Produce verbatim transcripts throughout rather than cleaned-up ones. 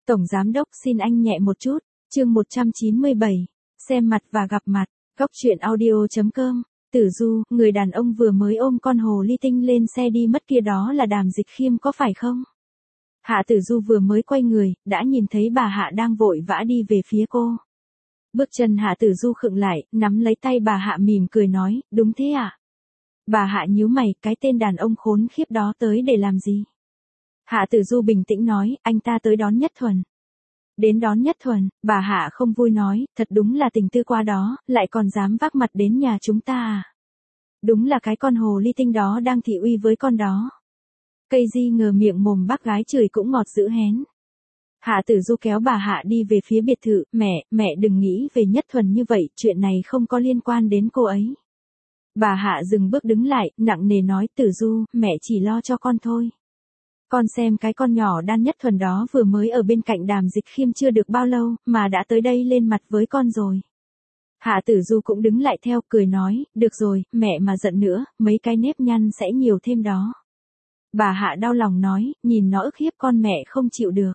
Tổng giám đốc xin anh nhẹ một chút, chương một trăm chín mươi bảy, xem mặt và gặp mặt, góc truyện audio.com, Tử Du, người đàn ông vừa mới ôm con hồ ly tinh lên xe đi mất kia đó là Đàm Dịch Khiêm có phải không? Hạ Tử Du vừa mới quay người, đã nhìn thấy bà Hạ đang vội vã đi về phía cô. Bước chân Hạ Tử Du khựng lại, nắm lấy tay bà Hạ mỉm cười nói, đúng thế ạ. À? Bà Hạ nhíu mày, cái tên đàn ông khốn khiếp đó tới để làm gì? Hạ Tử Du bình tĩnh nói, anh ta tới đón Nhất Thuần. Đến đón Nhất Thuần, bà Hạ không vui nói, thật đúng là tình tư qua đó, lại còn dám vác mặt đến nhà chúng ta à? Đúng là cái con hồ ly tinh đó đang thị uy với con đó. Cây di ngờ miệng mồm bác gái chửi cũng ngọt dữ hén. Hạ Tử Du kéo bà Hạ đi về phía biệt thự, mẹ, mẹ đừng nghĩ về Nhất Thuần như vậy, chuyện này không có liên quan đến cô ấy. Bà Hạ dừng bước đứng lại, nặng nề nói, Tử Du, mẹ chỉ lo cho con thôi. Con xem cái con nhỏ Đan Nhất Thuần đó vừa mới ở bên cạnh Đàm Dịch Khiêm chưa được bao lâu, mà đã tới đây lên mặt với con rồi. Hạ Tử Du cũng đứng lại theo, cười nói, được rồi, mẹ mà giận nữa, mấy cái nếp nhăn sẽ nhiều thêm đó. Bà Hạ đau lòng nói, nhìn nó ức hiếp con mẹ không chịu được.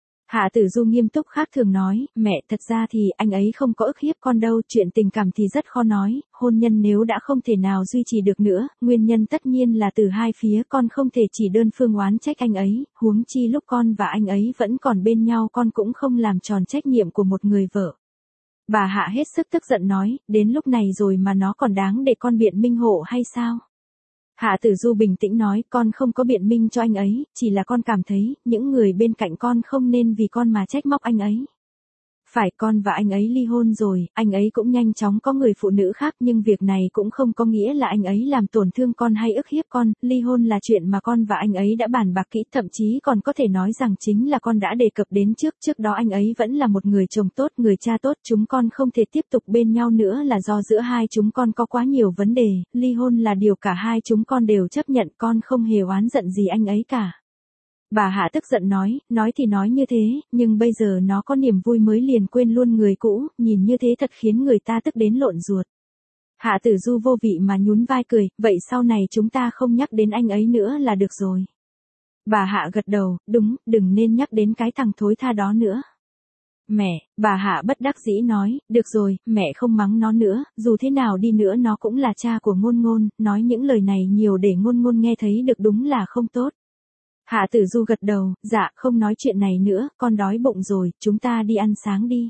Hạ Tử Du nghiêm túc khác thường nói, mẹ thật ra thì anh ấy không có ức hiếp con đâu, chuyện tình cảm thì rất khó nói, hôn nhân nếu đã không thể nào duy trì được nữa, nguyên nhân tất nhiên là từ hai phía, con không thể chỉ đơn phương oán trách anh ấy, huống chi lúc con và anh ấy vẫn còn bên nhau con cũng không làm tròn trách nhiệm của một người vợ. Bà Hạ hết sức tức giận nói, đến lúc này rồi mà nó còn đáng để con biện minh hộ hay sao? Hạ Tử Du bình tĩnh nói, con không có biện minh cho anh ấy, chỉ là con cảm thấy, những người bên cạnh con không nên vì con mà trách móc anh ấy. Phải, con và anh ấy ly hôn rồi, anh ấy cũng nhanh chóng có người phụ nữ khác, nhưng việc này cũng không có nghĩa là anh ấy làm tổn thương con hay ức hiếp con, ly hôn là chuyện mà con và anh ấy đã bàn bạc kỹ, thậm chí còn có thể nói rằng chính là con đã đề cập đến trước, trước đó anh ấy vẫn là một người chồng tốt, người cha tốt, chúng con không thể tiếp tục bên nhau nữa là do giữa hai chúng con có quá nhiều vấn đề, ly hôn là điều cả hai chúng con đều chấp nhận, con không hề oán giận gì anh ấy cả. Bà Hạ tức giận nói, nói thì nói như thế, nhưng bây giờ nó có niềm vui mới liền quên luôn người cũ, nhìn như thế thật khiến người ta tức đến lộn ruột. Hạ Tử Du vô vị mà nhún vai cười, vậy sau này chúng ta không nhắc đến anh ấy nữa là được rồi. Bà Hạ gật đầu, đúng, đừng nên nhắc đến cái thằng thối tha đó nữa. Mẹ, bà Hạ bất đắc dĩ nói, được rồi, mẹ không mắng nó nữa, dù thế nào đi nữa nó cũng là cha của Ngôn Ngôn, nói những lời này nhiều để Ngôn Ngôn nghe thấy được đúng là không tốt. Hạ Tử Du gật đầu, dạ, không nói chuyện này nữa, con đói bụng rồi, chúng ta đi ăn sáng đi.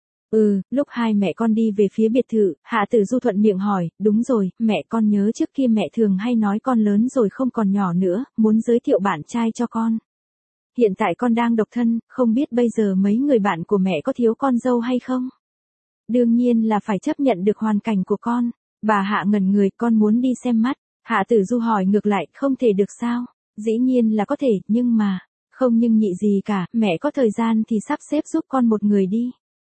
Ừ, lúc hai mẹ con đi về phía biệt thự, Hạ Tử Du thuận miệng hỏi, đúng rồi, mẹ con nhớ trước kia mẹ thường hay nói con lớn rồi không còn nhỏ nữa, muốn giới thiệu bạn trai cho con. Hiện tại con đang độc thân, không biết bây giờ mấy người bạn của mẹ có thiếu con dâu hay không? Đương nhiên là phải chấp nhận được hoàn cảnh của con. Bà Hạ ngẩn người, con muốn đi xem mắt. Hạ Tử Du hỏi ngược lại, không thể được sao? Dĩ nhiên là có thể, nhưng mà, không nhưng nhị gì cả, mẹ có thời gian thì sắp xếp giúp con một người đi.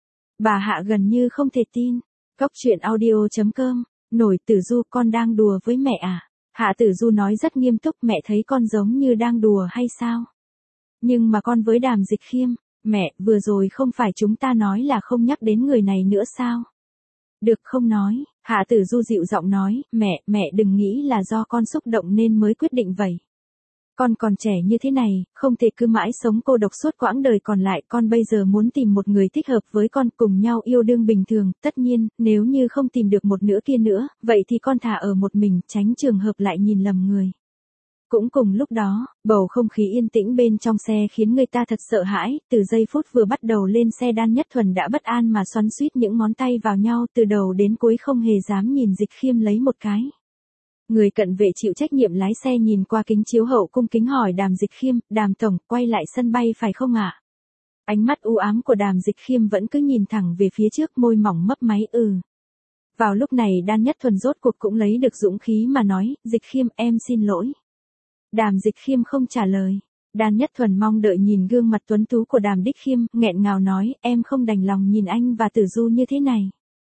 Bà Hạ gần như không thể tin. Góc truyện audio.com, nổi Tử Du, con đang đùa với mẹ à? Hạ Tử Du nói rất nghiêm túc, mẹ thấy con giống như đang đùa hay sao? Nhưng mà con với Đàm Dịch Khiêm, mẹ, vừa rồi không phải chúng ta nói là không nhắc đến người này nữa sao? Được không nói, Hạ Tử Du dịu giọng nói, mẹ, mẹ đừng nghĩ là do con xúc động nên mới quyết định vậy. Con còn trẻ như thế này, không thể cứ mãi sống cô độc suốt quãng đời còn lại, con bây giờ muốn tìm một người thích hợp với con cùng nhau yêu đương bình thường, tất nhiên, nếu như không tìm được một nửa kia nữa, vậy thì con thả ở một mình, tránh trường hợp lại nhìn lầm người. Cũng cùng lúc đó, bầu không khí yên tĩnh bên trong xe khiến người ta thật sợ hãi, từ giây phút vừa bắt đầu lên xe Đan Nhất Thuần đã bất an mà xoắn xuýt những ngón tay vào nhau, từ đầu đến cuối không hề dám nhìn Dịch Khiêm lấy một cái. Người cận vệ chịu trách nhiệm lái xe nhìn qua kính chiếu hậu cung kính hỏi Đàm Dịch Khiêm, Đàm tổng, quay lại sân bay phải không ạ? À? Ánh mắt u ám của Đàm Dịch Khiêm vẫn cứ nhìn thẳng về phía trước, môi mỏng mấp máy ừ. Vào lúc này Đan Nhất Thuần rốt cuộc cũng lấy được dũng khí mà nói, Dịch Khiêm em xin lỗi. Đàm Dịch Khiêm không trả lời. Đan Nhất Thuần mong đợi nhìn gương mặt tuấn tú của Đàm Đích Khiêm, nghẹn ngào nói, em không đành lòng nhìn anh và Tử Du như thế này.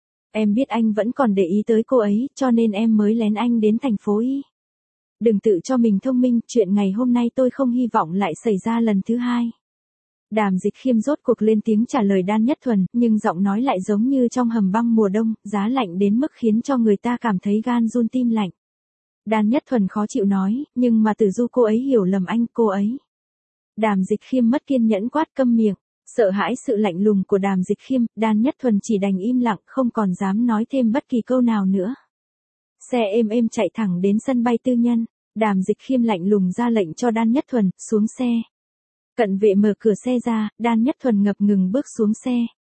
Em biết anh vẫn còn để ý tới cô ấy, cho nên em mới lén anh đến thành phố Y. Đừng tự cho mình thông minh, chuyện ngày hôm nay tôi không hy vọng lại xảy ra lần thứ hai. Đàm Dịch Khiêm rốt cuộc lên tiếng trả lời Đan Nhất Thuần, nhưng giọng nói lại giống như trong hầm băng mùa đông, giá lạnh đến mức khiến cho người ta cảm thấy gan run tim lạnh. Đan Nhất Thuần khó chịu nói, nhưng mà Tử Du cô ấy hiểu lầm anh, cô ấy. Đàm Dịch Khiêm mất kiên nhẫn quát câm miệng. Sợ hãi sự lạnh lùng của Đàm Dịch Khiêm, Đan Nhất Thuần chỉ đành im lặng không còn dám nói thêm bất kỳ câu nào nữa. Xe êm êm chạy thẳng đến sân bay tư nhân, Đàm Dịch Khiêm lạnh lùng ra lệnh cho Đan Nhất Thuần, xuống xe. Cận vệ mở cửa xe ra, Đan Nhất Thuần ngập ngừng bước xuống xe.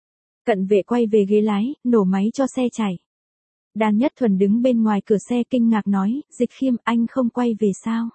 Cận vệ quay về ghế lái, nổ máy cho xe chạy. Đan Nhất Thuần đứng bên ngoài cửa xe kinh ngạc nói, Dịch Khiêm, anh không quay về sao?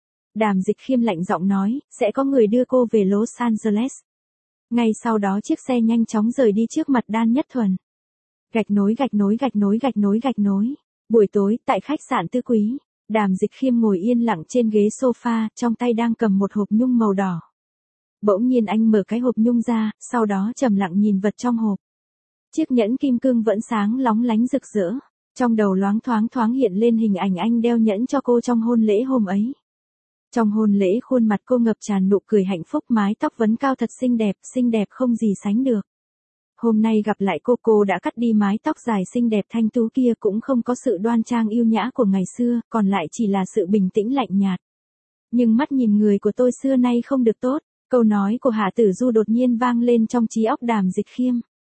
Đàm Dịch Khiêm lạnh giọng nói, sẽ có người đưa cô về Los Angeles. Ngay sau đó chiếc xe nhanh chóng rời đi trước mặt Đan Nhất Thuần. Gạch nối gạch nối gạch nối gạch nối gạch nối. Buổi tối, tại khách sạn Tư Quý, Đàm Dịch Khiêm ngồi yên lặng trên ghế sofa, trong tay đang cầm một hộp nhung màu đỏ. Bỗng nhiên anh mở cái hộp nhung ra, sau đó trầm lặng nhìn vật trong hộp. Chiếc nhẫn kim cương vẫn sáng lóng lánh rực rỡ. Trong đầu loáng thoáng thoáng hiện lên hình ảnh anh đeo nhẫn cho cô trong hôn lễ hôm ấy. Trong hôn lễ khuôn mặt cô ngập tràn nụ cười hạnh phúc, mái tóc vấn cao thật xinh đẹp, xinh đẹp không gì sánh được. Hôm nay gặp lại cô, cô đã cắt đi mái tóc dài xinh đẹp thanh tú kia, cũng không có sự đoan trang yêu nhã của ngày xưa, còn lại chỉ là sự bình tĩnh lạnh nhạt. Nhưng mắt nhìn người của tôi xưa nay không được tốt, câu nói của Hạ Tử Du đột nhiên vang lên trong trí óc Đàm Dịch Khiêm.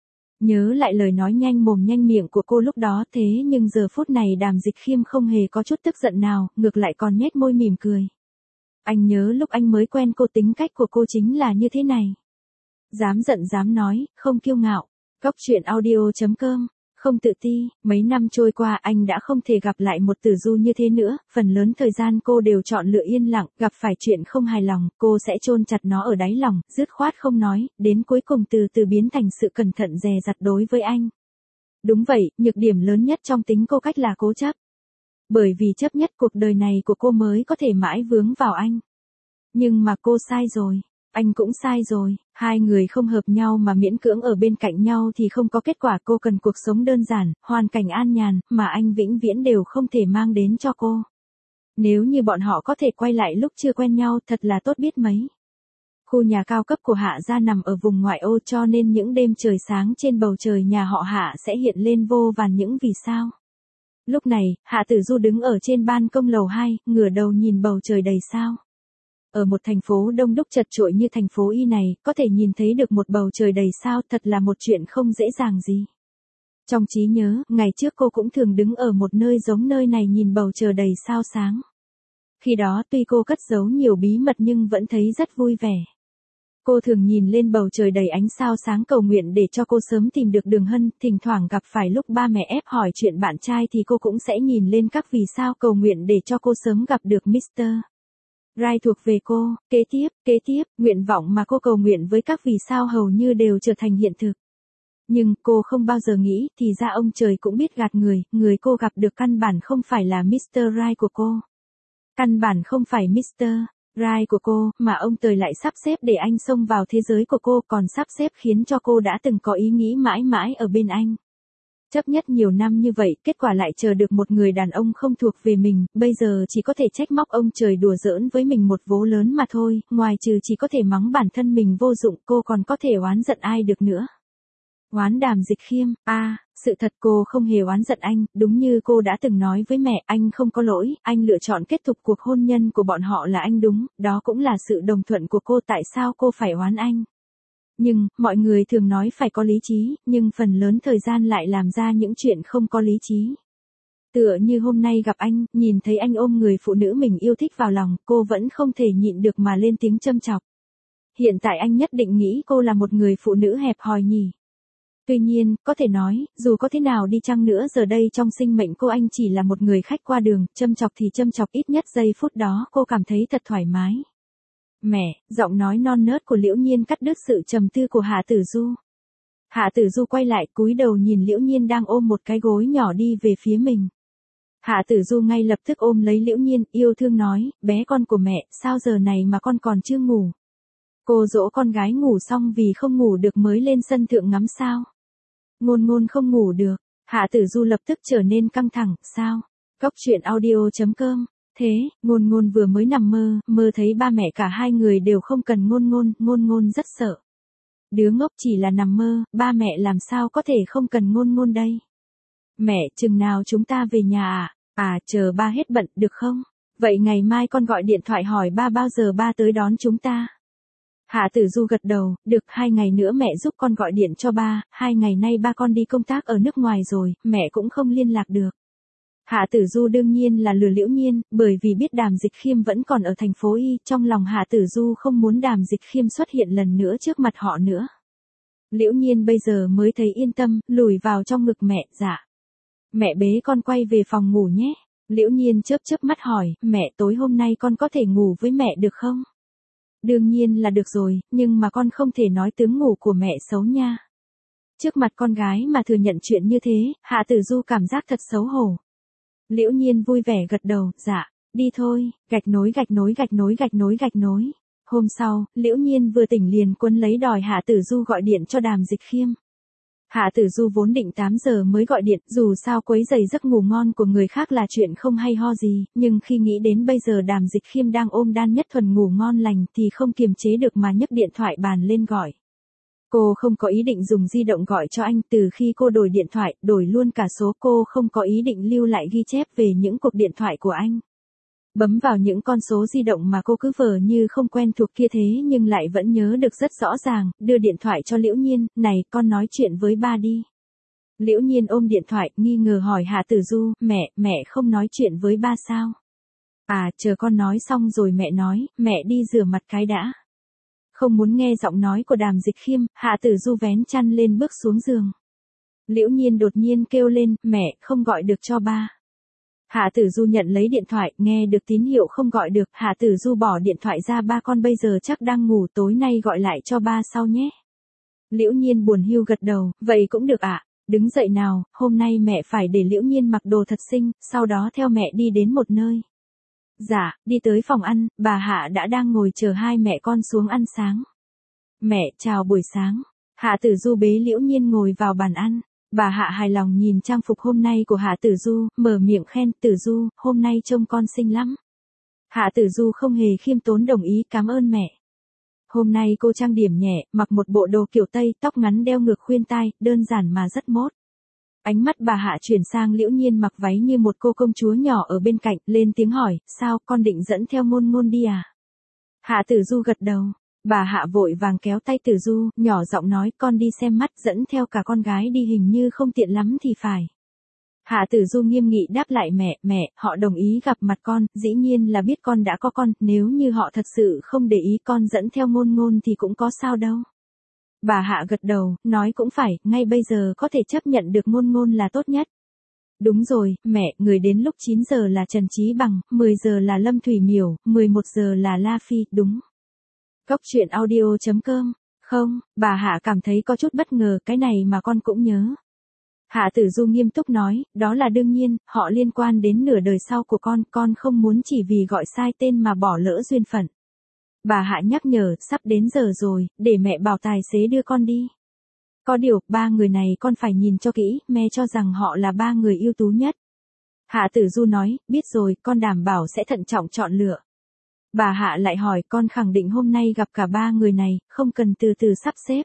Nhớ lại lời nói nhanh mồm nhanh miệng của cô lúc đó, thế nhưng giờ phút này Đàm Dịch Khiêm không hề có chút tức giận nào, ngược lại còn nhếch môi mỉm cười. Anh nhớ lúc anh mới quen cô tính cách của cô chính là như thế này. Dám giận dám nói, không kiêu ngạo. Góc truyện audio chấm com, không tự ti. Mấy năm trôi qua anh đã không thể gặp lại một Tử Du như thế nữa, phần lớn thời gian cô đều chọn lựa yên lặng, gặp phải chuyện không hài lòng, cô sẽ chôn chặt nó ở đáy lòng, dứt khoát không nói, đến cuối cùng từ từ biến thành sự cẩn thận dè dặt đối với anh. Đúng vậy, nhược điểm lớn nhất trong tính cô cách là cố chấp. Bởi vì chấp nhất cuộc đời này của cô mới có thể mãi vướng vào anh. Nhưng mà cô sai rồi, anh cũng sai rồi, hai người không hợp nhau mà miễn cưỡng ở bên cạnh nhau thì không có kết quả. Cô cần cuộc sống đơn giản, hoàn cảnh an nhàn, mà anh vĩnh viễn đều không thể mang đến cho cô. Nếu như bọn họ có thể quay lại lúc chưa quen nhau, thật là tốt biết mấy. Khu nhà cao cấp của Hạ gia nằm ở vùng ngoại ô, cho nên những đêm trời sáng trên bầu trời nhà họ Hạ sẽ hiện lên vô vàn những vì sao. Lúc này, Hạ Tử Du đứng ở trên ban công lầu hai, ngửa đầu nhìn bầu trời đầy sao. Ở một thành phố đông đúc chật chội như thành phố Y này, có thể nhìn thấy được một bầu trời đầy sao thật là một chuyện không dễ dàng gì. Trong trí nhớ, ngày trước cô cũng thường đứng ở một nơi giống nơi này nhìn bầu trời đầy sao sáng. Khi đó tuy cô cất giấu nhiều bí mật nhưng vẫn thấy rất vui vẻ. Cô thường nhìn lên bầu trời đầy ánh sao sáng cầu nguyện để cho cô sớm tìm được Đường Hân, thỉnh thoảng gặp phải lúc ba mẹ ép hỏi chuyện bạn trai thì cô cũng sẽ nhìn lên các vì sao cầu nguyện để cho cô sớm gặp được mít tơ Right thuộc về cô. Kế tiếp, kế tiếp, nguyện vọng mà cô cầu nguyện với các vì sao hầu như đều trở thành hiện thực. Nhưng cô không bao giờ nghĩ thì ra ông trời cũng biết gạt người, người cô gặp được căn bản không phải là mít tơ Right của cô. Căn bản không phải mít tơ Right của cô, mà ông trời lại sắp xếp để anh xông vào thế giới của cô, còn sắp xếp khiến cho cô đã từng có ý nghĩ mãi mãi ở bên anh. Chấp nhất nhiều năm như vậy, kết quả lại chờ được một người đàn ông không thuộc về mình, bây giờ chỉ có thể trách móc ông trời đùa giỡn với mình một vố lớn mà thôi, ngoài trừ chỉ có thể mắng bản thân mình vô dụng, cô còn có thể oán giận ai được nữa. Oán Đàm Dịch Khiêm, a à, sự thật cô không hề oán giận anh, đúng như cô đã từng nói với mẹ, anh không có lỗi, anh lựa chọn kết thúc cuộc hôn nhân của bọn họ là anh đúng, đó cũng là sự đồng thuận của cô, tại sao cô phải oán anh. Nhưng, mọi người thường nói phải có lý trí, nhưng phần lớn thời gian lại làm ra những chuyện không có lý trí. Tựa như hôm nay gặp anh, nhìn thấy anh ôm người phụ nữ mình yêu thích vào lòng, cô vẫn không thể nhịn được mà lên tiếng châm chọc. Hiện tại anh nhất định nghĩ cô là một người phụ nữ hẹp hòi nhỉ. Tuy nhiên, có thể nói, dù có thế nào đi chăng nữa giờ đây trong sinh mệnh cô anh chỉ là một người khách qua đường, châm chọc thì châm chọc, ít nhất giây phút đó cô cảm thấy thật thoải mái. Mẹ, giọng nói non nớt của Liễu Nhiên cắt đứt sự trầm tư của Hạ Tử Du. Hạ Tử Du quay lại cúi đầu nhìn Liễu Nhiên đang ôm một cái gối nhỏ đi về phía mình. Hạ Tử Du ngay lập tức ôm lấy Liễu Nhiên, yêu thương nói, bé con của mẹ, sao giờ này mà con còn chưa ngủ? Cô dỗ con gái ngủ xong vì không ngủ được mới lên sân thượng ngắm sao? Ngôn Ngôn không ngủ được. Hạ Tử Du lập tức trở nên căng thẳng, sao? Góc truyện audio chấm com. Thế, Ngôn Ngôn vừa mới nằm mơ, mơ thấy ba mẹ cả hai người đều không cần Ngôn Ngôn, Ngôn Ngôn rất sợ. Đứa ngốc chỉ là nằm mơ, ba mẹ làm sao có thể không cần Ngôn Ngôn đây? Mẹ, chừng nào chúng ta về nhà à? À, chờ ba hết bận, được không? Vậy ngày mai con gọi điện thoại hỏi ba bao giờ ba tới đón chúng ta. Hạ Tử Du gật đầu, được, hai ngày nữa mẹ giúp con gọi điện cho ba, hai ngày nay ba con đi công tác ở nước ngoài rồi, mẹ cũng không liên lạc được. Hạ Tử Du đương nhiên là lừa Liễu Nhiên, bởi vì biết Đàm Dịch Khiêm vẫn còn ở thành phố Y, trong lòng Hạ Tử Du không muốn Đàm Dịch Khiêm xuất hiện lần nữa trước mặt họ nữa. Liễu Nhiên bây giờ mới thấy yên tâm, lùi vào trong ngực mẹ, dạ. Mẹ bế con quay về phòng ngủ nhé. Liễu Nhiên chớp chớp mắt hỏi, mẹ tối hôm nay con có thể ngủ với mẹ được không? Đương nhiên là được rồi, nhưng mà con không thể nói tướng ngủ của mẹ xấu nha. Trước mặt con gái mà thừa nhận chuyện như thế, Hạ Tử Du cảm giác thật xấu hổ. Liễu Nhiên vui vẻ gật đầu, dạ, đi thôi, gạch nối gạch nối gạch nối gạch nối gạch nối. Hôm sau, Liễu Nhiên vừa tỉnh liền quấn lấy đòi Hạ Tử Du gọi điện cho Đàm Dịch Khiêm. Hạ Tử Du vốn định tám giờ mới gọi điện, dù sao quấy rầy giấc ngủ ngon của người khác là chuyện không hay ho gì, nhưng khi nghĩ đến bây giờ Đàm Dịch Khiêm đang ôm Đan Nhất Thuần ngủ ngon lành thì không kiềm chế được mà nhấc điện thoại bàn lên gọi. Cô không có ý định dùng di động gọi cho anh, từ khi cô đổi điện thoại, đổi luôn cả số, cô không có ý định lưu lại ghi chép về những cuộc điện thoại của anh. Bấm vào những con số di động mà cô cứ vờ như không quen thuộc kia thế nhưng lại vẫn nhớ được rất rõ ràng, đưa điện thoại cho Liễu Nhiên, này, con nói chuyện với ba đi. Liễu Nhiên ôm điện thoại, nghi ngờ hỏi Hạ Tử Du, mẹ, mẹ không nói chuyện với ba sao? À, chờ con nói xong rồi mẹ nói, mẹ đi rửa mặt cái đã. Không muốn nghe giọng nói của Đàm Dịch Khiêm, Hạ Tử Du vén chăn lên bước xuống giường. Liễu Nhiên đột nhiên kêu lên, mẹ, không gọi được cho ba. Hạ Tử Du nhận lấy điện thoại, nghe được tín hiệu không gọi được, Hạ Tử Du bỏ điện thoại ra, ba con bây giờ chắc đang ngủ, tối nay gọi lại cho ba sau nhé. Liễu Nhiên buồn hiu gật đầu, vậy cũng được ạ, đứng dậy nào, hôm nay mẹ phải để Liễu Nhiên mặc đồ thật xinh, sau đó theo mẹ đi đến một nơi. Dạ, đi tới phòng ăn, bà Hạ đã đang ngồi chờ hai mẹ con xuống ăn sáng. Mẹ, chào buổi sáng. Hạ Tử Du bế Liễu Nhiên ngồi vào bàn ăn. Bà Hạ hài lòng nhìn trang phục hôm nay của Hạ Tử Du, mở miệng khen, Tử Du, hôm nay trông con xinh lắm. Hạ Tử Du không hề khiêm tốn đồng ý, cảm ơn mẹ. Hôm nay cô trang điểm nhẹ, mặc một bộ đồ kiểu Tây, tóc ngắn đeo ngược khuyên tai, đơn giản mà rất mốt. Ánh mắt bà Hạ chuyển sang Liễu Nhiên mặc váy như một cô công chúa nhỏ ở bên cạnh, lên tiếng hỏi, sao, con định dẫn theo Ngôn Ngôn đi à? Hạ Tử Du gật đầu. Bà Hạ vội vàng kéo tay Tử Du, nhỏ giọng nói, con đi xem mắt, dẫn theo cả con gái đi hình như không tiện lắm thì phải. Hạ Tử Du nghiêm nghị đáp lại, mẹ, mẹ, họ đồng ý gặp mặt con, dĩ nhiên là biết con đã có con, nếu như họ thật sự không để ý con dẫn theo Ngôn Ngôn thì cũng có sao đâu. Bà Hạ gật đầu, nói cũng phải, ngay bây giờ có thể chấp nhận được Ngôn Ngôn là tốt nhất. Đúng rồi, mẹ, người đến lúc chín giờ là Trần Chí Bằng, mười giờ là Lâm Thủy Miểu, mười một giờ là La Phi, đúng. Cốc truyện audio chấm com. Không, bà Hạ cảm thấy có chút bất ngờ, cái này mà con cũng nhớ. Hạ Tử Du nghiêm túc nói, đó là đương nhiên, họ liên quan đến nửa đời sau của con, con không muốn chỉ vì gọi sai tên mà bỏ lỡ duyên phận. Bà Hạ nhắc nhở, sắp đến giờ rồi, để mẹ bảo tài xế đưa con đi. Có điều, ba người này con phải nhìn cho kỹ, mẹ cho rằng họ là ba người ưu tú nhất. Hạ Tử Du nói, biết rồi, con đảm bảo sẽ thận trọng chọn lựa. Bà Hạ lại hỏi, con khẳng định hôm nay gặp cả ba người này, không cần từ từ sắp xếp.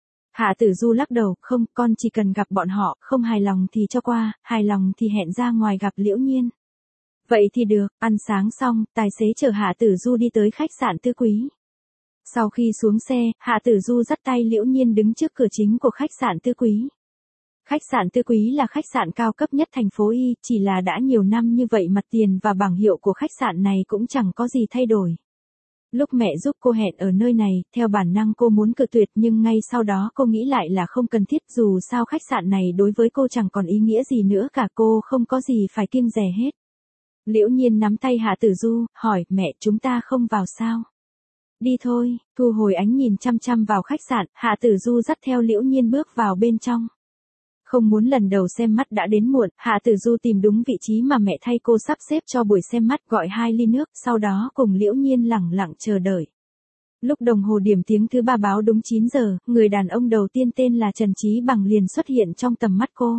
Hạ Tử Du lắc đầu, không, con chỉ cần gặp bọn họ, không hài lòng thì cho qua, hài lòng thì hẹn ra ngoài gặp Liễu Nhiên. Vậy thì được, ăn sáng xong, tài xế chở Hạ Tử Du đi tới khách sạn Tư Quý. Sau khi xuống xe, Hạ Tử Du dắt tay Liễu Nhiên đứng trước cửa chính của khách sạn Tư Quý. Khách sạn Tư Quý là khách sạn cao cấp nhất thành phố Y, chỉ là đã nhiều năm như vậy mặt tiền và bảng hiệu của khách sạn này cũng chẳng có gì thay đổi. Lúc mẹ giúp cô hẹn ở nơi này, theo bản năng cô muốn cự tuyệt nhưng ngay sau đó cô nghĩ lại là không cần thiết, dù sao khách sạn này đối với cô chẳng còn ý nghĩa gì nữa cả, cô không có gì phải kiêng dè hết. Liễu Nhiên nắm tay Hạ Tử Du, hỏi, mẹ, chúng ta không vào sao? Đi thôi, thu hồi ánh nhìn chăm chăm vào khách sạn, Hạ Tử Du dắt theo Liễu Nhiên bước vào bên trong. Không muốn lần đầu xem mắt đã đến muộn, Hạ Tử Du tìm đúng vị trí mà mẹ thay cô sắp xếp cho buổi xem mắt, gọi hai ly nước, sau đó cùng Liễu Nhiên lẳng lặng chờ đợi. Lúc đồng hồ điểm tiếng thứ ba báo đúng chín giờ, người đàn ông đầu tiên tên là Trần Chí Bằng liền xuất hiện trong tầm mắt cô.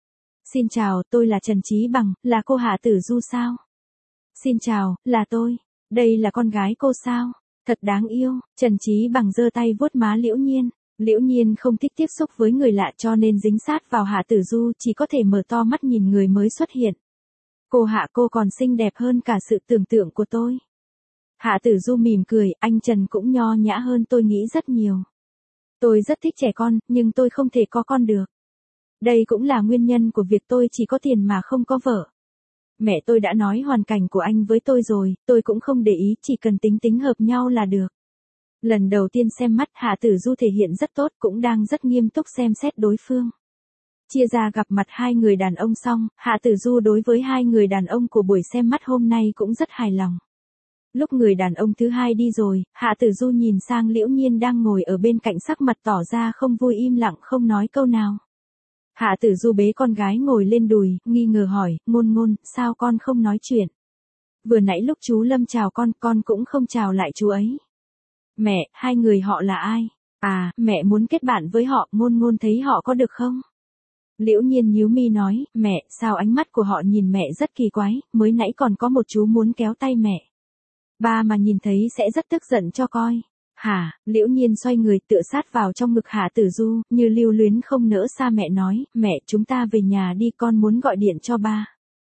Xin chào, tôi là Trần Chí Bằng, là cô Hạ Tử Du sao? Xin chào, là tôi. Đây là con gái cô sao? Thật đáng yêu. Trần Chí Bằng giơ tay vuốt má Liễu Nhiên. Liễu Nhiên không thích tiếp xúc với người lạ cho nên dính sát vào Hạ Tử Du, chỉ có thể mở to mắt nhìn người mới xuất hiện. Cô Hạ, cô còn xinh đẹp hơn cả sự tưởng tượng của tôi. Hạ Tử Du mỉm cười, anh Trần cũng nho nhã hơn tôi nghĩ rất nhiều. Tôi rất thích trẻ con, nhưng tôi không thể có con được. Đây cũng là nguyên nhân của việc tôi chỉ có tiền mà không có vợ. Mẹ tôi đã nói hoàn cảnh của anh với tôi rồi, tôi cũng không để ý, chỉ cần tính tính hợp nhau là được. Lần đầu tiên xem mắt, Hạ Tử Du thể hiện rất tốt, cũng đang rất nghiêm túc xem xét đối phương. Chia ra gặp mặt hai người đàn ông xong, Hạ Tử Du đối với hai người đàn ông của buổi xem mắt hôm nay cũng rất hài lòng. Lúc người đàn ông thứ hai đi rồi, Hạ Tử Du nhìn sang Liễu Nhiên đang ngồi ở bên cạnh, sắc mặt tỏ ra không vui, im lặng không nói câu nào. Hạ Tử Du bế con gái ngồi lên đùi, nghi ngờ hỏi, Ngôn Ngôn, sao con không nói chuyện? Vừa nãy lúc chú Lâm chào con, con cũng không chào lại chú ấy. Mẹ, hai người họ là ai? À, mẹ muốn kết bạn với họ, Ngôn Ngôn thấy họ có được không? Liễu Nhiên nhíu mi nói, mẹ, sao ánh mắt của họ nhìn mẹ rất kỳ quái, mới nãy còn có một chú muốn kéo tay mẹ. Ba mà nhìn thấy sẽ rất tức giận cho coi. Hả, Liễu Nhiên xoay người tựa sát vào trong ngực Hạ Tử Du, như lưu luyến không nỡ xa mẹ nói, mẹ chúng ta về nhà đi, con muốn gọi điện cho ba.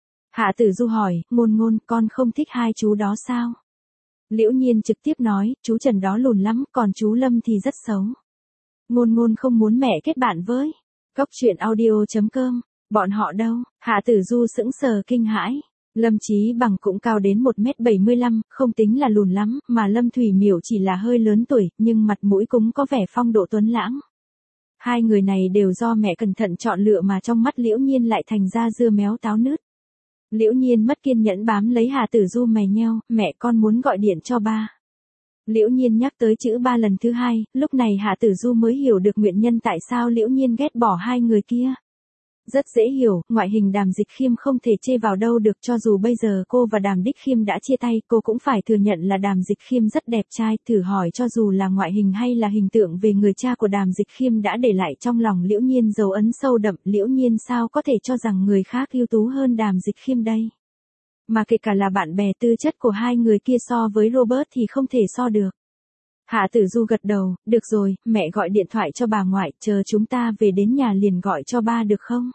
Hạ Tử Du hỏi, Ngôn Ngôn, con không thích hai chú đó sao? Liễu Nhiên trực tiếp nói, chú Trần đó lùn lắm, còn chú Lâm thì rất xấu. Ngôn Ngôn không muốn mẹ kết bạn với. Cốc truyện audio chấm com, bọn họ đâu? Hạ Tử Du sững sờ kinh hãi. Lâm Chí Bằng cũng cao đến một mét bảy mươi lăm, không tính là lùn lắm, mà Lâm Thủy Miểu chỉ là hơi lớn tuổi, nhưng mặt mũi cũng có vẻ phong độ tuấn lãng. Hai người này đều do mẹ cẩn thận chọn lựa mà trong mắt Liễu Nhiên lại thành ra dưa méo táo nứt. Liễu Nhiên mất kiên nhẫn bám lấy Hạ Tử Du mày nheo, mẹ con muốn gọi điện cho ba. Liễu Nhiên nhắc tới chữ ba lần thứ hai, lúc này Hạ Tử Du mới hiểu được nguyên nhân tại sao Liễu Nhiên ghét bỏ hai người kia. Rất dễ hiểu, ngoại hình Đàm Dịch Khiêm không thể chê vào đâu được, cho dù bây giờ cô và Đàm Đích Khiêm đã chia tay, cô cũng phải thừa nhận là Đàm Dịch Khiêm rất đẹp trai, thử hỏi cho dù là ngoại hình hay là hình tượng về người cha của Đàm Dịch Khiêm đã để lại trong lòng Liễu Nhiên dấu ấn sâu đậm, Liễu Nhiên sao có thể cho rằng người khác ưu tú hơn Đàm Dịch Khiêm đây. Mà kể cả là bạn bè tư chất của hai người kia so với Robert thì không thể so được. Hạ Tử Du gật đầu, được rồi, mẹ gọi điện thoại cho bà ngoại, chờ chúng ta về đến nhà liền gọi cho ba được không?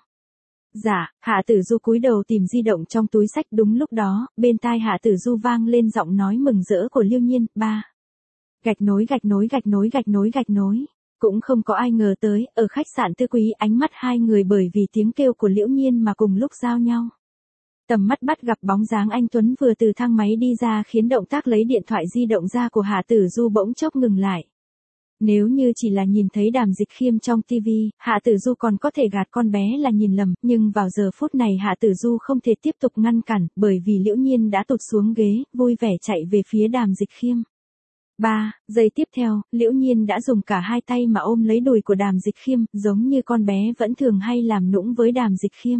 Dạ, Hạ Tử Du cúi đầu tìm di động trong túi xách, đúng lúc đó, bên tai Hạ Tử Du vang lên giọng nói mừng rỡ của Liễu Nhiên, ba. Gạch nối gạch nối gạch nối gạch nối gạch nối. Cũng không có ai ngờ tới, ở khách sạn Tư Quý, ánh mắt hai người bởi vì tiếng kêu của Liễu Nhiên mà cùng lúc giao nhau. Tầm mắt bắt gặp bóng dáng anh Tuấn vừa từ thang máy đi ra khiến động tác lấy điện thoại di động ra của Hạ Tử Du bỗng chốc ngừng lại. Nếu như chỉ là nhìn thấy Đàm Dịch Khiêm trong ti vi, Hạ Tử Du còn có thể gạt con bé là nhìn lầm, nhưng vào giờ phút này Hạ Tử Du không thể tiếp tục ngăn cản, bởi vì Liễu Nhiên đã tụt xuống ghế, vui vẻ chạy về phía Đàm Dịch Khiêm. Ba, giây tiếp theo, Liễu Nhiên đã dùng cả hai tay mà ôm lấy đùi của Đàm Dịch Khiêm, giống như con bé vẫn thường hay làm nũng với Đàm Dịch Khiêm.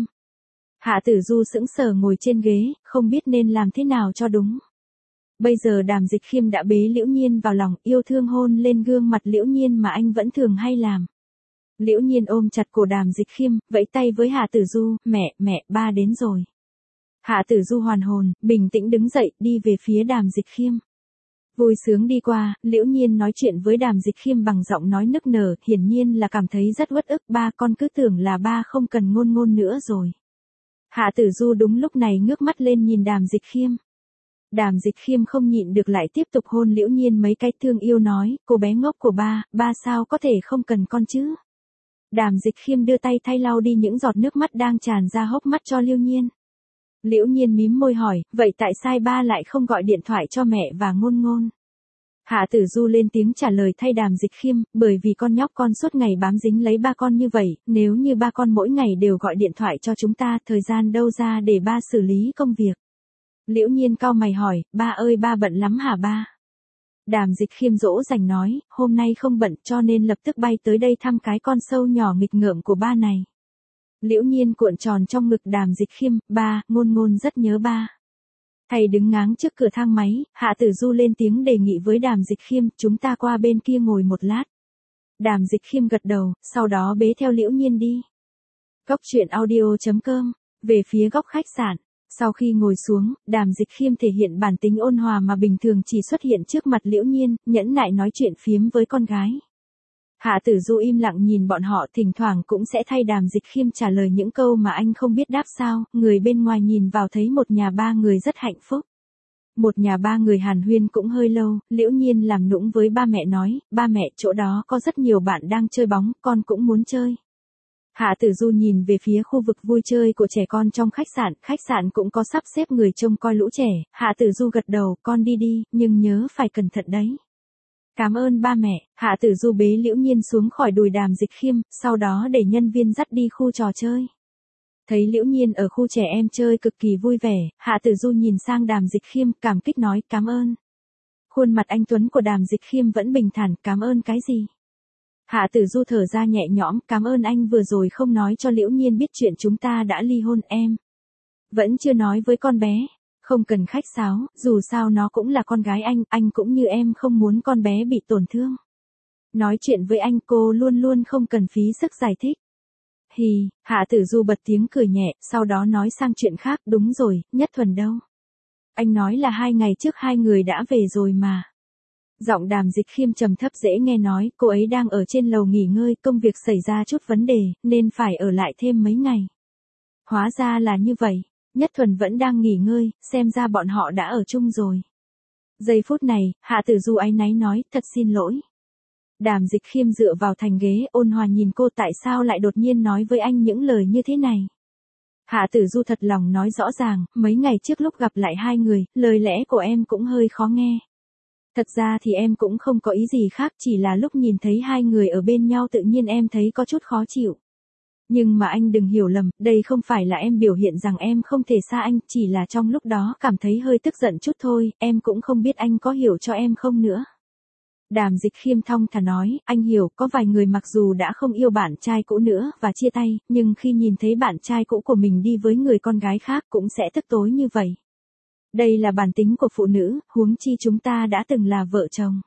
Hạ Tử Du sững sờ ngồi trên ghế, không biết nên làm thế nào cho đúng. Bây giờ Đàm Dịch Khiêm đã bế Liễu Nhiên vào lòng, yêu thương hôn lên gương mặt Liễu Nhiên mà anh vẫn thường hay làm. Liễu Nhiên ôm chặt cổ Đàm Dịch Khiêm, vẫy tay với Hạ Tử Du, mẹ, mẹ, ba đến rồi. Hạ Tử Du hoàn hồn, bình tĩnh đứng dậy, đi về phía Đàm Dịch Khiêm. Vui sướng đi qua, Liễu Nhiên nói chuyện với Đàm Dịch Khiêm bằng giọng nói nức nở, hiển nhiên là cảm thấy rất uất ức, ba con cứ tưởng là ba không cần Ngôn Ngôn nữa rồi. Hạ Tử Du đúng lúc này ngước mắt lên nhìn Đàm Dịch Khiêm. Đàm Dịch Khiêm không nhịn được lại tiếp tục hôn Liễu Nhiên mấy cái, thương yêu nói, cô bé ngốc của ba, ba sao có thể không cần con chứ. Đàm Dịch Khiêm đưa tay thay lau đi những giọt nước mắt đang tràn ra hốc mắt cho Liễu Nhiên. Liễu Nhiên mím môi hỏi, vậy tại sao ba lại không gọi điện thoại cho mẹ và Ngôn Ngôn? Hạ Tử Du lên tiếng trả lời thay Đàm Dịch Khiêm, bởi vì con nhóc con suốt ngày bám dính lấy ba con như vậy, nếu như ba con mỗi ngày đều gọi điện thoại cho chúng ta, thời gian đâu ra để ba xử lý công việc. Liễu Nhiên cau mày hỏi, ba ơi ba bận lắm hả ba? Đàm Dịch Khiêm dỗ dành nói, hôm nay không bận cho nên lập tức bay tới đây thăm cái con sâu nhỏ nghịch ngợm của ba này. Liễu Nhiên cuộn tròn trong ngực Đàm Dịch Khiêm, ba, Ngôn Ngôn rất nhớ ba. Thầy đứng ngáng trước cửa thang máy, Hạ Tử Du lên tiếng đề nghị với Đàm Dịch Khiêm, chúng ta qua bên kia ngồi một lát. Đàm Dịch Khiêm gật đầu, sau đó bế theo Liễu Nhiên đi. Cốc truyện audio chấm com, về phía góc khách sạn. Sau khi ngồi xuống, Đàm Dịch Khiêm thể hiện bản tính ôn hòa mà bình thường chỉ xuất hiện trước mặt Liễu Nhiên, nhẫn nại nói chuyện phiếm với con gái. Hạ Tử Du im lặng nhìn bọn họ, thỉnh thoảng cũng sẽ thay Đàm Dịch Khiêm trả lời những câu mà anh không biết đáp sao, người bên ngoài nhìn vào thấy một nhà ba người rất hạnh phúc. Một nhà ba người hàn huyên cũng hơi lâu, Liễu Nhiên làm nũng với ba mẹ nói, ba mẹ chỗ đó có rất nhiều bạn đang chơi bóng, con cũng muốn chơi. Hạ Tử Du nhìn về phía khu vực vui chơi của trẻ con trong khách sạn, khách sạn cũng có sắp xếp người trông coi lũ trẻ, Hạ Tử Du gật đầu, con đi đi, nhưng nhớ phải cẩn thận đấy. Cảm ơn ba mẹ, Hạ Tử Du bế Liễu Nhiên xuống khỏi đùi Đàm Dịch Khiêm, sau đó để nhân viên dắt đi khu trò chơi. Thấy Liễu Nhiên ở khu trẻ em chơi cực kỳ vui vẻ, Hạ Tử Du nhìn sang Đàm Dịch Khiêm, cảm kích nói, cảm ơn. Khuôn mặt anh tuấn của Đàm Dịch Khiêm vẫn bình thản, cảm ơn cái gì? Hạ Tử Du thở ra nhẹ nhõm, cảm ơn anh vừa rồi không nói cho Liễu Nhiên biết chuyện chúng ta đã ly hôn em. Vẫn chưa nói với con bé. Không cần khách sáo, dù sao nó cũng là con gái anh, anh cũng như em không muốn con bé bị tổn thương. Nói chuyện với anh cô luôn luôn không cần phí sức giải thích. Hì, Hạ Tử Du bật tiếng cười nhẹ, sau đó nói sang chuyện khác, đúng rồi, Nhất Thuần đâu? Anh nói là hai ngày trước hai người đã về rồi mà. Giọng Đàm Dịch Khiêm trầm thấp dễ nghe nói, cô ấy đang ở trên lầu nghỉ ngơi, công việc xảy ra chút vấn đề, nên phải ở lại thêm mấy ngày. Hóa ra là như vậy, Nhất Thuần vẫn đang nghỉ ngơi, xem ra bọn họ đã ở chung rồi. Giây phút này, Hạ Tử Du áy náy nói, thật xin lỗi. Đàm Dịch Khiêm dựa vào thành ghế, ôn hòa nhìn cô, tại sao lại đột nhiên nói với anh những lời như thế này. Hạ Tử Du thật lòng nói rõ ràng, mấy ngày trước lúc gặp lại hai người, lời lẽ của em cũng hơi khó nghe. Thật ra thì em cũng không có ý gì khác, chỉ là lúc nhìn thấy hai người ở bên nhau tự nhiên em thấy có chút khó chịu. Nhưng mà anh đừng hiểu lầm, đây không phải là em biểu hiện rằng em không thể xa anh, chỉ là trong lúc đó cảm thấy hơi tức giận chút thôi, em cũng không biết anh có hiểu cho em không nữa. Đàm Dịch Khiêm thong thả nói, anh hiểu, có vài người mặc dù đã không yêu bạn trai cũ nữa và chia tay, nhưng khi nhìn thấy bạn trai cũ của mình đi với người con gái khác cũng sẽ tức tối như vậy. Đây là bản tính của phụ nữ, huống chi chúng ta đã từng là vợ chồng.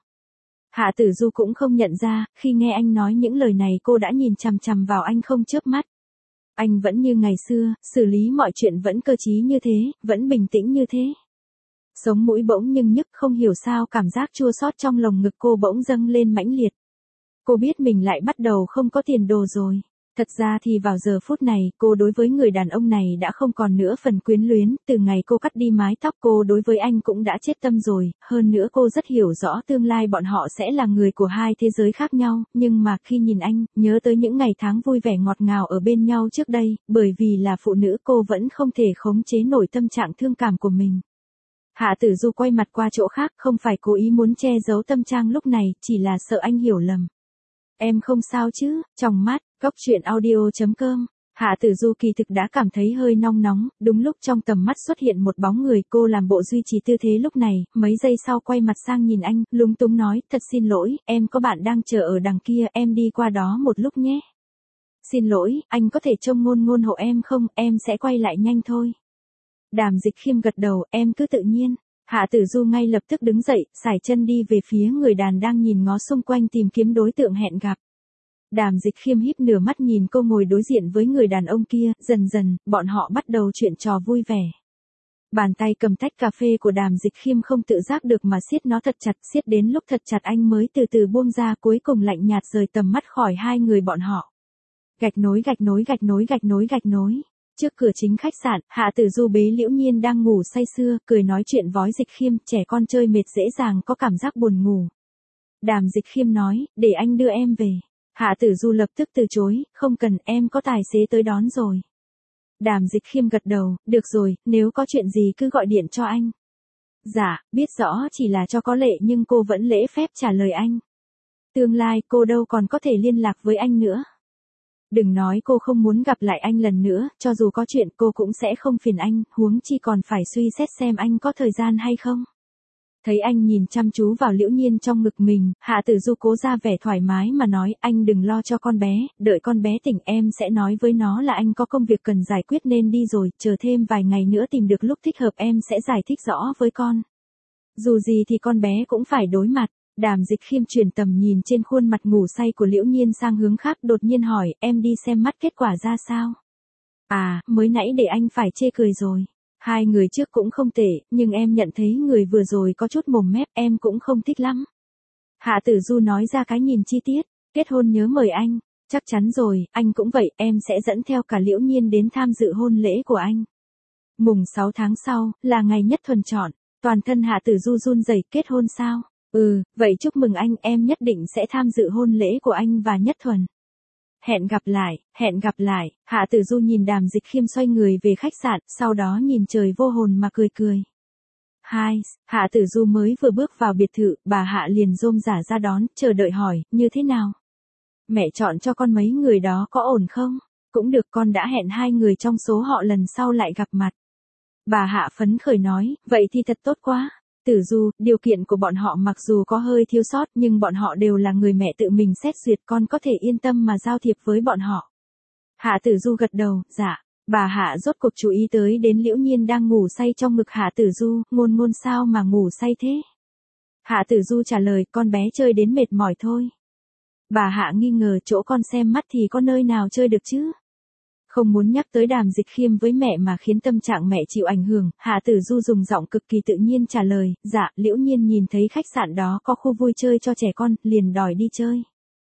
Hạ Tử Du cũng không nhận ra, khi nghe anh nói những lời này cô đã nhìn chằm chằm vào anh không chớp mắt. Anh vẫn như ngày xưa, xử lý mọi chuyện vẫn cơ trí như thế, vẫn bình tĩnh như thế. Sống mũi bỗng nhưng nhức, không hiểu sao cảm giác chua xót trong lồng ngực cô bỗng dâng lên mãnh liệt. Cô biết mình lại bắt đầu không có tiền đồ rồi. Thật ra thì vào giờ phút này, cô đối với người đàn ông này đã không còn nữa phần quyến luyến, từ ngày cô cắt đi mái tóc cô đối với anh cũng đã chết tâm rồi, hơn nữa cô rất hiểu rõ tương lai bọn họ sẽ là người của hai thế giới khác nhau, nhưng mà khi nhìn anh, nhớ tới những ngày tháng vui vẻ ngọt ngào ở bên nhau trước đây, bởi vì là phụ nữ cô vẫn không thể khống chế nổi tâm trạng thương cảm của mình. Hạ Tử Du quay mặt qua chỗ khác, không phải cố ý muốn che giấu tâm trạng lúc này, chỉ là sợ anh hiểu lầm. Em không sao chứ, trong mắt, góc truyện audio chấm com. Hạ Tử Du kỳ thực đã cảm thấy hơi nong nóng, đúng lúc trong tầm mắt xuất hiện một bóng người, cô làm bộ duy trì tư thế lúc này, mấy giây sau quay mặt sang nhìn anh, lúng túng nói, thật xin lỗi, em có bạn đang chờ ở đằng kia, em đi qua đó một lúc nhé. Xin lỗi, anh có thể trông ngôn ngôn hộ em không, em sẽ quay lại nhanh thôi. Đàm Dịch Khiêm gật đầu, em cứ tự nhiên. Hạ Tử Du ngay lập tức đứng dậy, sải chân đi về phía người đàn đang nhìn ngó xung quanh tìm kiếm đối tượng hẹn gặp. Đàm Dịch Khiêm híp nửa mắt nhìn cô ngồi đối diện với người đàn ông kia, dần dần, bọn họ bắt đầu chuyện trò vui vẻ. Bàn tay cầm tách cà phê của Đàm Dịch Khiêm không tự giác được mà siết nó thật chặt, siết đến lúc thật chặt anh mới từ từ buông ra, cuối cùng lạnh nhạt rời tầm mắt khỏi hai người bọn họ. Gạch nối gạch nối gạch nối gạch nối gạch nối. Trước cửa chính khách sạn, Hạ Tử Du bế Liễu Nhiên đang ngủ say sưa, cười nói chuyện với Dịch Khiêm, trẻ con chơi mệt dễ dàng có cảm giác buồn ngủ. Đàm Dịch Khiêm nói, để anh đưa em về. Hạ Tử Du lập tức từ chối, không cần, em có tài xế tới đón rồi. Đàm Dịch Khiêm gật đầu, được rồi, nếu có chuyện gì cứ gọi điện cho anh. Dạ, biết rõ chỉ là cho có lệ nhưng cô vẫn lễ phép trả lời anh. Tương lai cô đâu còn có thể liên lạc với anh nữa. Đừng nói cô không muốn gặp lại anh lần nữa, cho dù có chuyện cô cũng sẽ không phiền anh, huống chi còn phải suy xét xem anh có thời gian hay không. Thấy anh nhìn chăm chú vào Liễu Nhiên trong ngực mình, Hạ Tử Du cố ra vẻ thoải mái mà nói, anh đừng lo cho con bé, đợi con bé tỉnh em sẽ nói với nó là anh có công việc cần giải quyết nên đi rồi, chờ thêm vài ngày nữa tìm được lúc thích hợp em sẽ giải thích rõ với con. Dù gì thì con bé cũng phải đối mặt. Đàm Dịch Khiêm chuyển tầm nhìn trên khuôn mặt ngủ say của Liễu Nhiên sang hướng khác, đột nhiên hỏi, em đi xem mắt kết quả ra sao? À, mới nãy để anh phải chê cười rồi. Hai người trước cũng không tệ, nhưng em nhận thấy người vừa rồi có chút mồm mép, em cũng không thích lắm. Hạ Tử Du nói ra cái nhìn chi tiết, kết hôn nhớ mời anh, chắc chắn rồi, anh cũng vậy, em sẽ dẫn theo cả Liễu Nhiên đến tham dự hôn lễ của anh. Mùng sáu tháng sau, là ngày Nhất Thuần chọn. Toàn thân Hạ Tử Du run rẩy, kết hôn sao? Ừ, vậy chúc mừng anh, em nhất định sẽ tham dự hôn lễ của anh và Nhất Thuần. Hẹn gặp lại, hẹn gặp lại, Hạ Tử Du nhìn Đàm Dịch Khiêm xoay người về khách sạn, sau đó nhìn trời vô hồn mà cười cười. Hai, Hạ Tử Du mới vừa bước vào biệt thự, bà Hạ liền rôm rả ra đón, chờ đợi hỏi, như thế nào? Mẹ chọn cho con mấy người đó có ổn không? Cũng được, con đã hẹn hai người trong số họ lần sau lại gặp mặt. Bà Hạ phấn khởi nói, vậy thì thật tốt quá. Tử Du, điều kiện của bọn họ mặc dù có hơi thiếu sót nhưng bọn họ đều là người mẹ tự mình xét duyệt, con có thể yên tâm mà giao thiệp với bọn họ. Hạ Tử Du gật đầu, dạ. Bà Hạ rốt cuộc chú ý tới đến Liễu Nhiên đang ngủ say trong ngực Hạ Tử Du, ngôn ngôn sao mà ngủ say thế? Hạ Tử Du trả lời, con bé chơi đến mệt mỏi thôi. Bà Hạ nghi ngờ, chỗ con xem mắt thì có nơi nào chơi được chứ? Không muốn nhắc tới Đàm Dịch Khiêm với mẹ mà khiến tâm trạng mẹ chịu ảnh hưởng, Hạ Tử Du dùng giọng cực kỳ tự nhiên trả lời, dạ, Liễu Nhiên nhìn thấy khách sạn đó có khu vui chơi cho trẻ con, liền đòi đi chơi.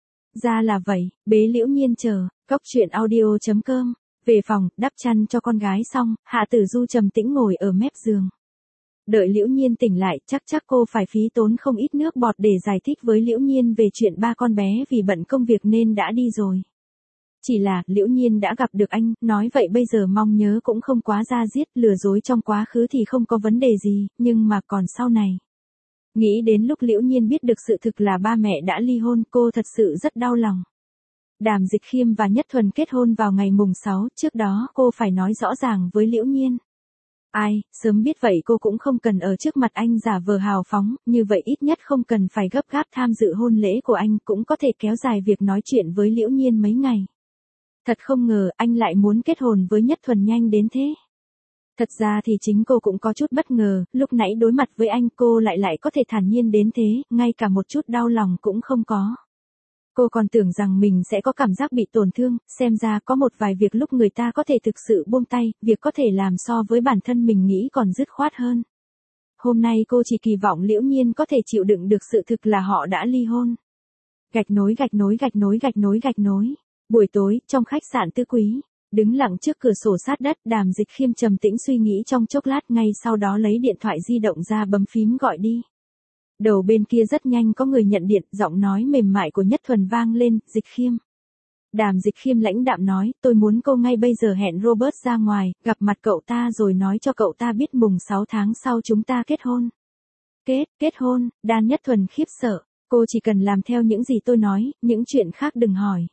Ra là vậy, bế Liễu Nhiên chờ, cốc truyện audio chấm com. Về phòng, đắp chăn cho con gái xong, Hạ Tử Du trầm tĩnh ngồi ở mép giường. Đợi Liễu Nhiên tỉnh lại, chắc chắc cô phải phí tốn không ít nước bọt để giải thích với Liễu Nhiên về chuyện ba con bé vì bận công việc nên đã đi rồi. Chỉ là, Liễu Nhiên đã gặp được anh, nói vậy bây giờ mong nhớ cũng không quá ra diết, lừa dối trong quá khứ thì không có vấn đề gì, nhưng mà còn sau này. Nghĩ đến lúc Liễu Nhiên biết được sự thực là ba mẹ đã ly hôn, cô thật sự rất đau lòng. Đàm Dịch Khiêm và Nhất Thuần kết hôn vào ngày mùng sáu, trước đó cô phải nói rõ ràng với Liễu Nhiên. Ai, sớm biết vậy cô cũng không cần ở trước mặt anh giả vờ hào phóng, như vậy ít nhất không cần phải gấp gáp tham dự hôn lễ của anh, cũng có thể kéo dài việc nói chuyện với Liễu Nhiên mấy ngày. Thật không ngờ anh lại muốn kết hôn với Nhất Thuần nhanh đến thế. Thật ra thì chính cô cũng có chút bất ngờ, lúc nãy đối mặt với anh cô lại lại có thể thản nhiên đến thế, ngay cả một chút đau lòng cũng không có. Cô còn tưởng rằng mình sẽ có cảm giác bị tổn thương, xem ra có một vài việc lúc người ta có thể thực sự buông tay, việc có thể làm so với bản thân mình nghĩ còn dứt khoát hơn. Hôm nay cô chỉ kỳ vọng Liễu Nhiên có thể chịu đựng được sự thực là họ đã ly hôn. Gạch nối gạch nối gạch nối gạch nối gạch nối. Buổi tối, trong khách sạn Tứ Quý, đứng lặng trước cửa sổ sát đất, Đàm Dịch Khiêm trầm tĩnh suy nghĩ trong chốc lát, ngay sau đó lấy điện thoại di động ra bấm phím gọi đi. Đầu bên kia rất nhanh có người nhận điện, giọng nói mềm mại của Nhất Thuần vang lên, Dịch Khiêm. Đàm Dịch Khiêm lãnh đạm nói, tôi muốn cô ngay bây giờ hẹn Robert ra ngoài, gặp mặt cậu ta rồi nói cho cậu ta biết mùng sáu tháng sau chúng ta kết hôn. Kết, kết hôn, Đan Nhất Thuần khiếp sợ, cô chỉ cần làm theo những gì tôi nói, những chuyện khác đừng hỏi.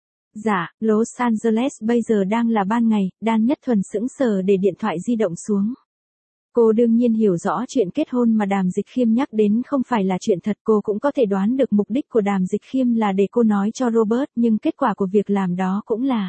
Dạ, Los Angeles bây giờ đang là ban ngày, Đan Nhất Thuần sững sờ để điện thoại di động xuống. Cô đương nhiên hiểu rõ chuyện kết hôn mà Đàm Dịch Khiêm nhắc đến không phải là chuyện thật, cô cũng có thể đoán được mục đích của Đàm Dịch Khiêm là để cô nói cho Robert, nhưng kết quả của việc làm đó cũng là.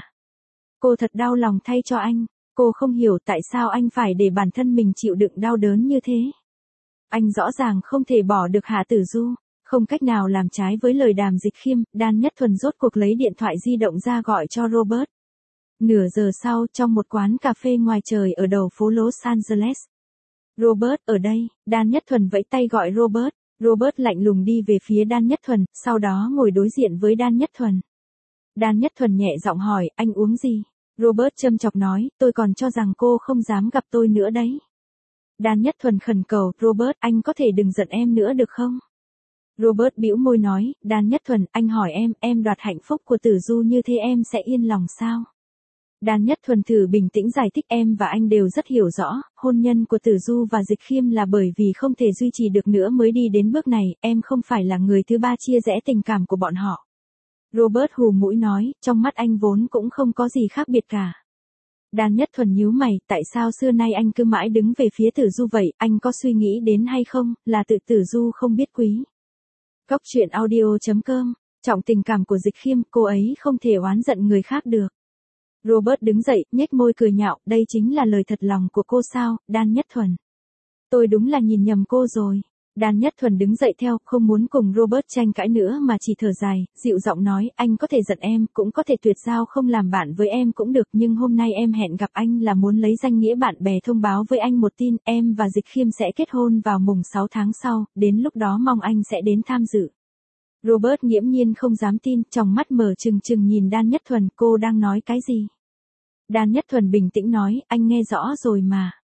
Cô thật đau lòng thay cho anh, cô không hiểu tại sao anh phải để bản thân mình chịu đựng đau đớn như thế. Anh rõ ràng không thể bỏ được Hạ Tử Du, không cách nào làm trái với lời Đàm Dịch Khiêm, Đan Nhất Thuần rốt cuộc lấy điện thoại di động ra gọi cho Robert. Nửa giờ sau, trong một quán cà phê ngoài trời ở đầu phố Los Angeles. Robert ở đây, Đan Nhất Thuần vẫy tay gọi Robert, Robert lạnh lùng đi về phía Đan Nhất Thuần, sau đó ngồi đối diện với Đan Nhất Thuần. Đan Nhất Thuần nhẹ giọng hỏi, anh uống gì? Robert châm chọc nói, tôi còn cho rằng cô không dám gặp tôi nữa đấy. Đan Nhất Thuần khẩn cầu, Robert, anh có thể đừng giận em nữa được không? Robert bĩu môi nói, Đan Nhất Thuần, anh hỏi em, em đoạt hạnh phúc của Tử Du như thế em sẽ yên lòng sao? Đan Nhất Thuần thử bình tĩnh giải thích, em và anh đều rất hiểu rõ, hôn nhân của Tử Du và Dịch Khiêm là bởi vì không thể duy trì được nữa mới đi đến bước này, em không phải là người thứ ba chia rẽ tình cảm của bọn họ. Robert hù mũi nói, trong mắt anh vốn cũng không có gì khác biệt cả. Đan Nhất Thuần nhíu mày, tại sao xưa nay anh cứ mãi đứng về phía Tử Du vậy, anh có suy nghĩ đến hay không, là tự Tử Du không biết quý. Cốc truyện audio chấm com, trọng tình cảm của Dịch Khiêm, cô ấy không thể oán giận người khác được. Robert đứng dậy, nhếch môi cười nhạo, đây chính là lời thật lòng của cô sao, Đan Nhất Thuần. Tôi đúng là nhìn nhầm cô rồi. Đan Nhất Thuần đứng dậy theo, không muốn cùng Robert tranh cãi nữa mà chỉ thở dài, dịu giọng nói, anh có thể giận em, cũng có thể tuyệt giao không làm bạn với em cũng được, nhưng hôm nay em hẹn gặp anh là muốn lấy danh nghĩa bạn bè thông báo với anh một tin, em và Dịch Khiêm sẽ kết hôn vào mùng sáu tháng sau, đến lúc đó mong anh sẽ đến tham dự. Robert nghiễm nhiên không dám tin, trong mắt mở trừng trừng nhìn Đan Nhất Thuần, cô đang nói cái gì? Đan Nhất Thuần bình tĩnh nói, anh nghe rõ rồi mà.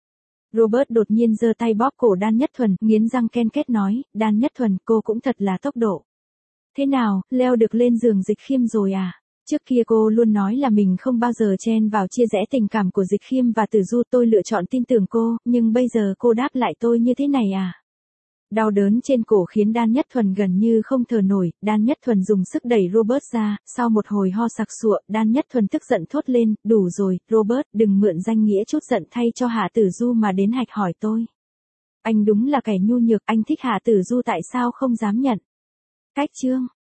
Robert đột nhiên giơ tay bóp cổ Đan Nhất Thuần, nghiến răng ken kết nói, Đan Nhất Thuần, cô cũng thật là tốc độ. Thế nào, leo được lên giường Dịch Khiêm rồi à? Trước kia cô luôn nói là mình không bao giờ chen vào chia rẽ tình cảm của Dịch Khiêm và Tử Du, tôi lựa chọn tin tưởng cô, nhưng bây giờ cô đáp lại tôi như thế này à? Đau đớn trên cổ khiến Đan Nhất Thuần gần như không thở nổi, Đan Nhất Thuần dùng sức đẩy Robert ra, sau một hồi ho sặc sụa, Đan Nhất Thuần tức giận thốt lên, đủ rồi, Robert, đừng mượn danh nghĩa chút giận thay cho Hạ Tử Du mà đến hạch hỏi tôi. Anh đúng là kẻ nhu nhược, anh thích Hạ Tử Du tại sao không dám nhận? Cách chương